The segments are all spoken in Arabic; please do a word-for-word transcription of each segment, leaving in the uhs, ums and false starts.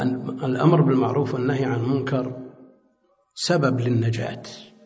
الأمر بالمعروف والنهي عن المنكر سبب للنجاة،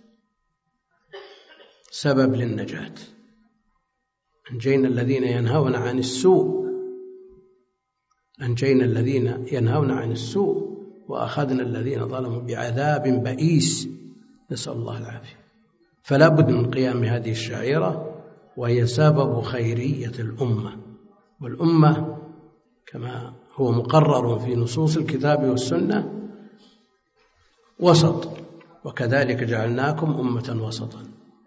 سبب للنجاة. أنجينا الذين ينهون عن السوء أنجينا الذين ينهون عن السوء وأخذنا الذين ظلموا بعذاب بئيس، نسأل الله العافية. فلا بد من قيام هذه الشعيرة، وهي سبب خيرية الأمة. والأمة كما هو مقرر في نصوص الكتاب والسنة وسط، وكذلك جعلناكم أمة وسطا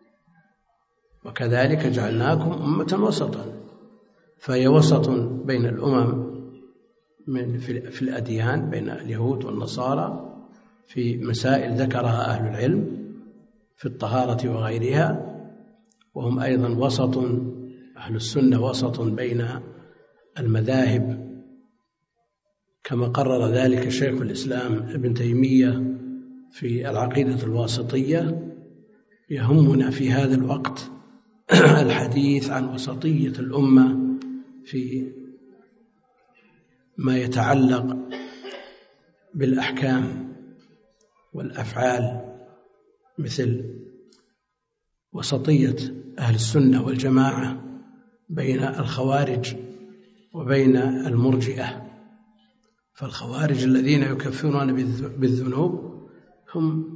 وكذلك جعلناكم أمة وسطا فهي وسط بين الأمم من في الأديان، بين اليهود والنصارى في مسائل ذكرها أهل العلم في الطهارة وغيرها، وهم أيضا وسط، أهل السنة وسط بين المذاهب كما قرر ذلك شيخ الإسلام ابن تيمية في العقيدة الواسطية. يهمنا في هذا الوقت الحديث عن وسطية الأمة في ما يتعلق بالأحكام والأفعال، مثل وسطية أهل السنة والجماعة بين الخوارج وبين المرجئة. فالخوارج الذين يكفرون بالذنوب هم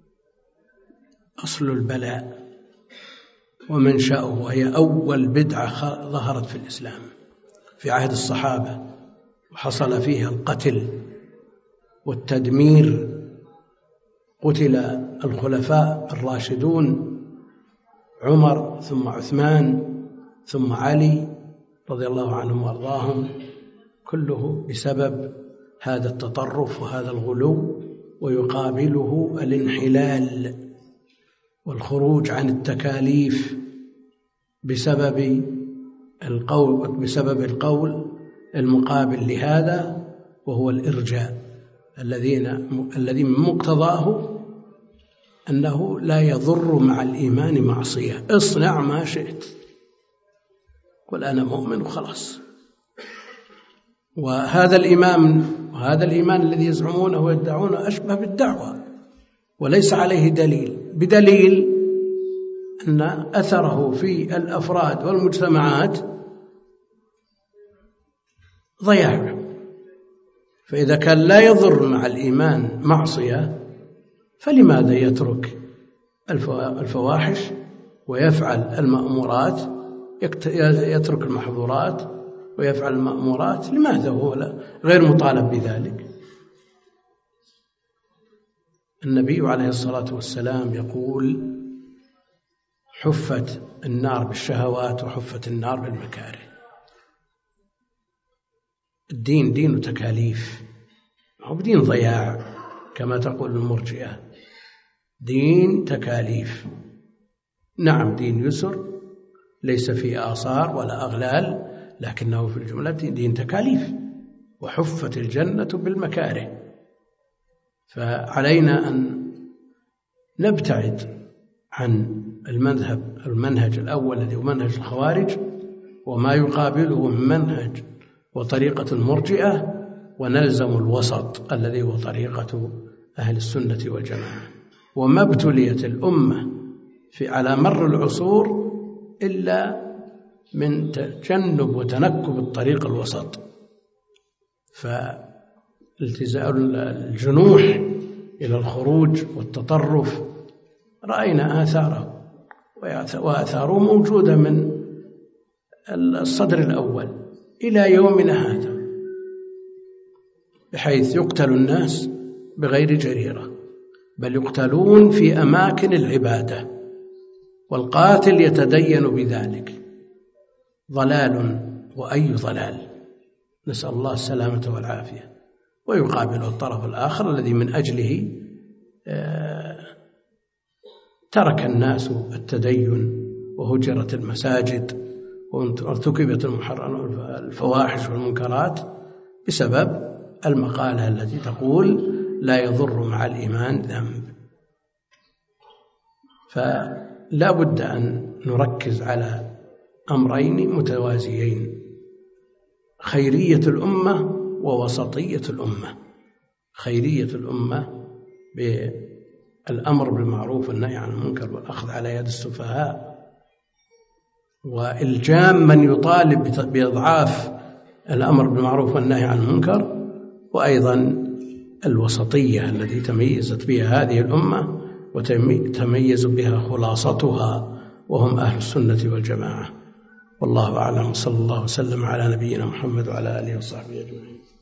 أصل البلاء ومنشأه، وهي أول بدعة ظهرت في الإسلام في عهد الصحابة، وحصل فيها القتل والتدمير. قتل الخلفاء الراشدون عمر ثم عثمان ثم علي رضي الله عنهم وارضاهم، كله بسبب هذا التطرف وهذا الغلو، ويقابله الانحلال والخروج عن التكاليف بسبب القول بسبب القول المقابل لهذا، وهو الإرجاء الذين الذي من مقتضاه أنه لا يضر مع الإيمان معصية، اصنع ما شئت قل أنا مؤمن وخلاص. وهذا الإيمان وهذا الإيمان الذي يزعمونه ويدعونه أشبه بالدعوة وليس عليه دليل، بدليل أن أثره في الأفراد والمجتمعات ضياع. فإذا كان لا يضر مع الإيمان معصية، فلماذا يترك الفواحش ويفعل المأمورات، يترك المحظورات ويفعل المأمورات؟ لماذا هو غير مطالب بذلك؟ النبي عليه الصلاة والسلام يقول: حفت النار بالشهوات وحفت النار بالمكاره. الدين دين تكاليف، هو بدين ضياع كما تقول المرجئة، دين تكاليف. نعم دين يسر ليس فيه آثار ولا أغلال، لكنه في الجملة دين تكاليف. وحفت الجنة بالمكاره. فعلينا أن نبتعد عن المذهب المنهج الأول الذي هو منهج الخوارج وما يقابله من منهج وطريقة المرجئة، ونلزم الوسط الذي هو طريقة أهل السنة والجماعة. وما ابتليت الأمة في على مر العصور إلا من تجنب وتنكب الطريق الوسط. فالتزام الجنوح إلى الخروج والتطرف رأينا آثاره، وآثاره موجودة من الصدر الأول إلى يومنا هذا، بحيث يقتل الناس بغير جريرة، بل يقتلون في أماكن العبادة، والقاتل يتدين بذلك. ضلال وأي ضلال، نسأل الله السلامة والعافية. ويقابل الطرف الآخر الذي من أجله ترك الناس التدين وهجرت المساجد وارتكبت الفواحش والمنكرات بسبب المقالة التي تقول لا يضر مع الإيمان ذنب. فلا بد أن نركز على أمرين متوازيين: خيرية الأمة ووسطية الأمة. خيرية الأمة بالأمر بالمعروف والنهي عن المنكر والأخذ على يد السفهاء، وإلجام من يطالب بإضعاف الأمر بالمعروف والنهي عن المنكر، وأيضا الوسطية التي تميزت بها هذه الأمة وتميز بها خلاصتها وهم أهل السنة والجماعة. والله أعلم، صلى الله وسلم على نبينا محمد وعلى آله وصحبه أجمعين.